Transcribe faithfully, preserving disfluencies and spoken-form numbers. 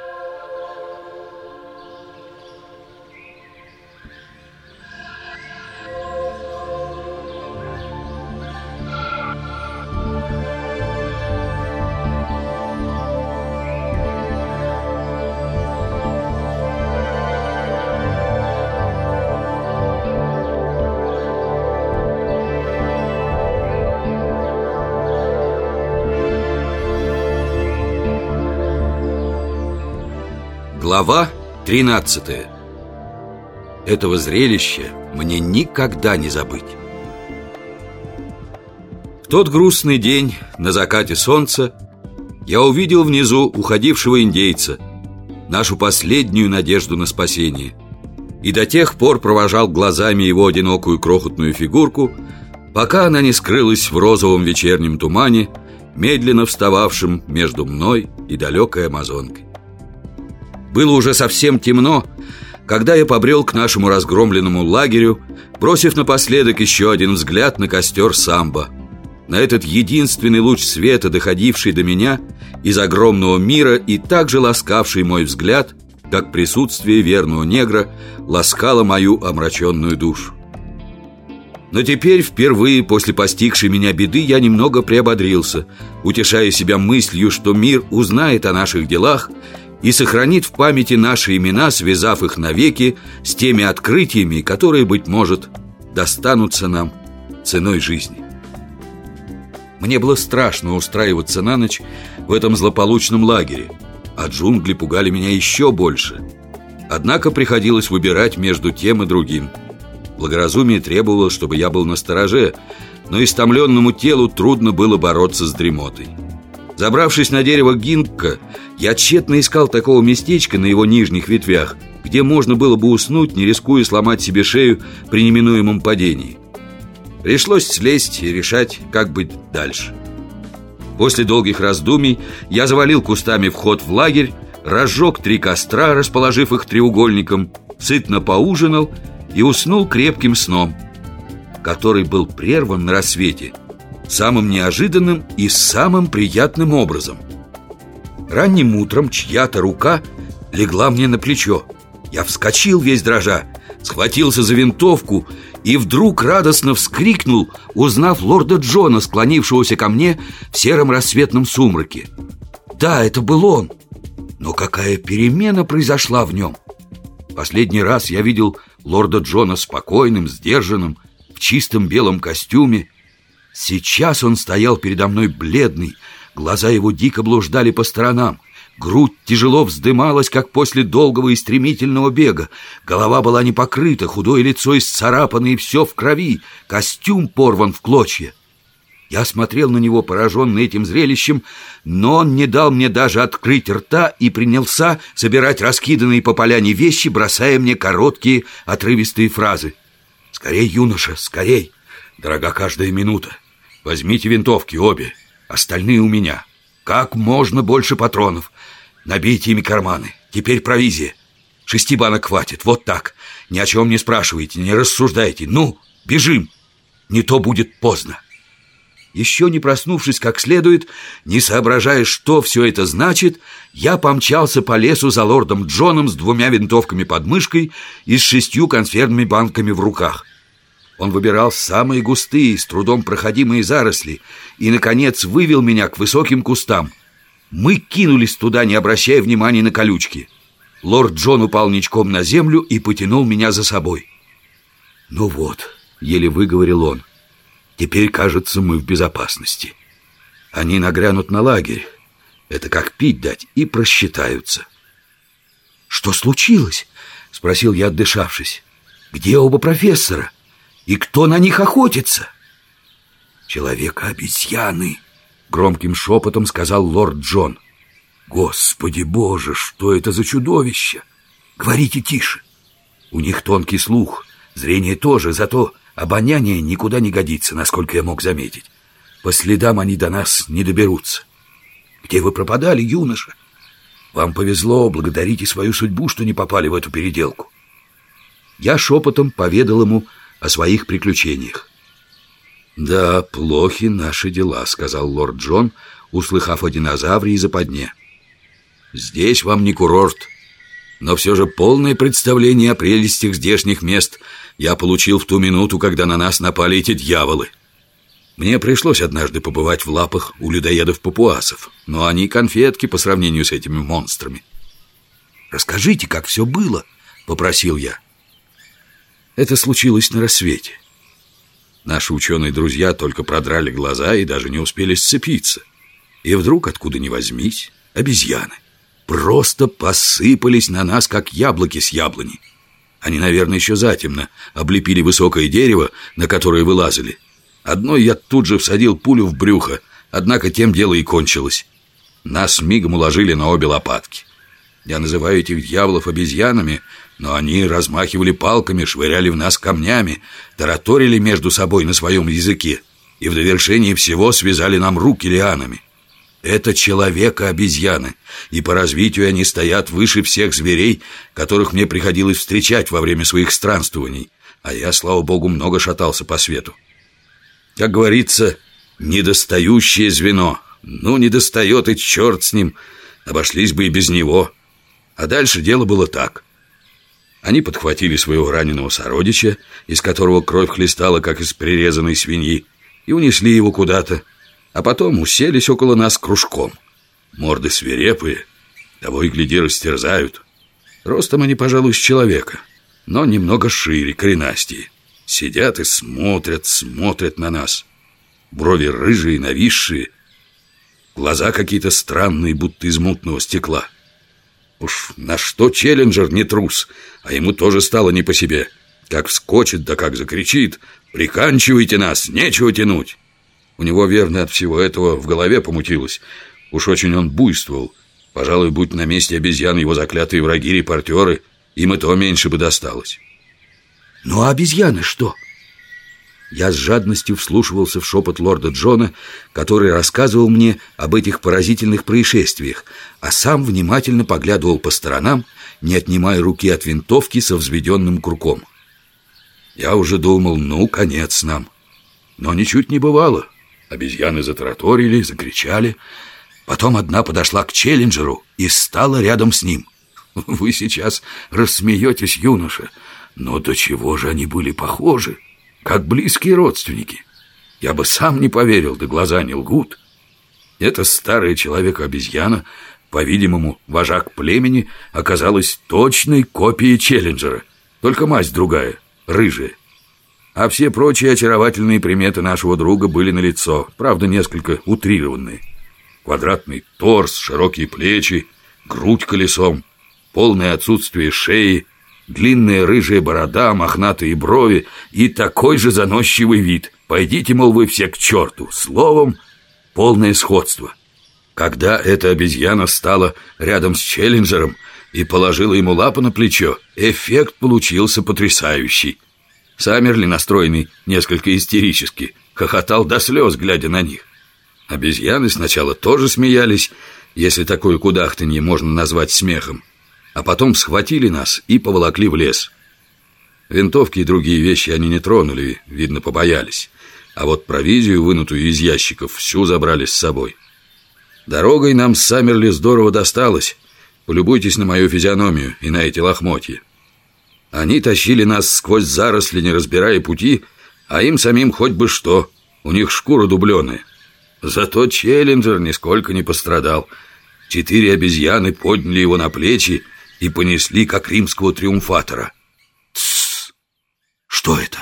Глава тринадцатая. Этого зрелища мне никогда не забыть. В тот грустный день, на закате солнца, я увидел внизу уходившего индейца, нашу последнюю надежду на спасение, и до тех пор провожал глазами его одинокую крохотную фигурку, пока она не скрылась в розовом вечернем тумане, медленно встававшем между мной и далекой амазонкой. Было уже совсем темно, когда я побрел к нашему разгромленному лагерю, бросив напоследок еще один взгляд на костер Самбо, на этот единственный луч света, доходивший до меня из огромного мира и также ласкавший мой взгляд, как присутствие верного негра ласкало мою омраченную душу. Но теперь, впервые после постигшей меня беды, я немного приободрился, утешая себя мыслью, что мир узнает о наших делах и сохранит в памяти наши имена, связав их навеки с теми открытиями, которые, быть может, достанутся нам ценой жизни. Мне было страшно устраиваться на ночь в этом злополучном лагере, а джунгли пугали меня еще больше. Однако приходилось выбирать между тем и другим. Благоразумие требовало, чтобы я был настороже, но истомленному телу трудно было бороться с дремотой. Забравшись на дерево гинкго, я тщетно искал такого местечка на его нижних ветвях, где можно было бы уснуть, не рискуя сломать себе шею при неминуемом падении. Пришлось слезть и решать, как быть дальше. После долгих раздумий я завалил кустами вход в лагерь, разжег три костра, расположив их треугольником, сытно поужинал и уснул крепким сном, который был прерван на рассвете самым неожиданным и самым приятным образом. Ранним утром чья-то рука легла мне на плечо. Я вскочил весь дрожа, схватился за винтовку и вдруг радостно вскрикнул, узнав лорда Джона, склонившегося ко мне в сером рассветном сумраке. Да, это был он, но какая перемена произошла в нем! Последний раз я видел лорда Джона спокойным, сдержанным, в чистом белом костюме. Сейчас он стоял передо мной бледный, глаза его дико блуждали по сторонам, грудь тяжело вздымалась, как после долгого и стремительного бега, голова была не покрыта, худое лицо исцарапано и все в крови, костюм порван в клочья. Я смотрел на него, пораженный этим зрелищем, но он не дал мне даже открыть рта и принялся собирать раскиданные по поляне вещи, бросая мне короткие, отрывистые фразы. «Скорей, юноша, скорей! Дорога каждая минута! Возьмите винтовки обе, остальные у меня. Как можно больше патронов. Набейте ими карманы. Теперь провизия. Шести банок хватит, вот так. Ни о чем не спрашивайте, не рассуждайте. Ну, бежим, не то будет поздно». Еще не проснувшись как следует, не соображая, что все это значит, я помчался по лесу за лордом Джоном с двумя винтовками под мышкой и с шестью консервными банками в руках. Он выбирал самые густые, с трудом проходимые заросли и, наконец, вывел меня к высоким кустам. Мы кинулись туда, не обращая внимания на колючки. Лорд Джон упал ничком на землю и потянул меня за собой. «Ну вот», — еле выговорил он, — «теперь, кажется, мы в безопасности. Они нагрянут на лагерь, это как пить дать, и просчитаются». «Что случилось?» — спросил я, отдышавшись. «Где оба профессора? И кто на них охотится?» «Человека-обезьяны», — громким шепотом сказал лорд Джон. «Господи Боже, что это за чудовище? Говорите тише. У них тонкий слух, зрение тоже, зато обоняние никуда не годится, насколько я мог заметить. По следам они до нас не доберутся. Где вы пропадали, юноша? Вам повезло, благодарите свою судьбу, что не попали в эту переделку». Я шепотом поведал ему о своих приключениях. «Да, плохи наши дела», — сказал лорд Джон, услыхав о динозавре и западне. Здесь вам не курорт, но все же полное представление о прелестях здешних мест я получил в ту минуту, когда на нас напали эти дьяволы. Мне пришлось однажды побывать в лапах у людоедов-папуасов, но они конфетки по сравнению с этими монстрами. «Расскажите, как все было», — попросил я. Это случилось на рассвете. Наши ученые-друзья только продрали глаза и даже не успели сцепиться. И вдруг, откуда ни возьмись, обезьяны просто посыпались на нас, как яблоки с яблони. Они, наверное, еще затемно облепили высокое дерево, на которое вылазили. Одной я тут же всадил пулю в брюхо, однако тем дело и кончилось. Нас мигом уложили на обе лопатки. Я называю этих дьяволов обезьянами, но они размахивали палками, швыряли в нас камнями, тараторили между собой на своем языке и в довершении всего связали нам руки лианами. Это человека-обезьяны, и по развитию они стоят выше всех зверей, которых мне приходилось встречать во время своих странствований, а я, слава богу, много шатался по свету. Как говорится, недостающее звено. Ну, недостает, и черт с ним, обошлись бы и без него. А дальше дело было так. Они подхватили своего раненого сородича, из которого кровь хлестала, как из прирезанной свиньи, и унесли его куда-то, а потом уселись около нас кружком. Морды свирепые, того и гляди растерзают. Ростом они, пожалуй, с человека, но немного шире, коренастее. Сидят и смотрят, смотрят на нас. Брови рыжие, нависшие, глаза какие-то странные, будто из мутного стекла. Уж на что Челленджер не трус, а ему тоже стало не по себе. Как вскочит, да как закричит: «Приканчивайте нас, нечего тянуть!» У него, верно, от всего этого в голове помутилось. Уж очень он буйствовал. Пожалуй, будь на месте обезьян его заклятые враги-репортеры, им и то меньше бы досталось. «Ну а обезьяны что?» Я с жадностью вслушивался в шепот лорда Джона, который рассказывал мне об этих поразительных происшествиях, а сам внимательно поглядывал по сторонам, не отнимая руки от винтовки со взведенным курком. Я уже думал, ну, конец нам. Но ничуть не бывало. Обезьяны затараторили, закричали. Потом одна подошла к Челленджеру и стала рядом с ним. Вы сейчас рассмеетесь, юноша, но до чего же они были похожи, как близкие родственники. Я бы сам не поверил, да глаза не лгут. Эта старая человека-обезьяна, по-видимому, вожак племени, оказалась точной копией Челленджера, только масть другая, рыжая. А все прочие очаровательные приметы нашего друга были налицо, правда, несколько утрированные. Квадратный торс, широкие плечи, грудь колесом, полное отсутствие шеи, длинная рыжая борода, мохнатые брови и такой же заносчивый вид. Пойдите, мол, вы все к черту. Словом, полное сходство. Когда эта обезьяна стала рядом с Челленджером и положила ему лапу на плечо, эффект получился потрясающий. Саммерли, настроенный несколько истерически, хохотал до слез, глядя на них. Обезьяны сначала тоже смеялись, если такое кудахтанье можно назвать смехом, а потом схватили нас и поволокли в лес. Винтовки и другие вещи они не тронули, видно, побоялись, а вот провизию, вынутую из ящиков, всю забрали с собой. Дорогой нам с Саммерли здорово досталось. Полюбуйтесь на мою физиономию и на эти лохмотья. Они тащили нас сквозь заросли, не разбирая пути, а им самим хоть бы что, у них шкура дубленая. Зато Челленджер нисколько не пострадал. Четыре обезьяны подняли его на плечи и понесли, как римского триумфатора. Тссс! Что это?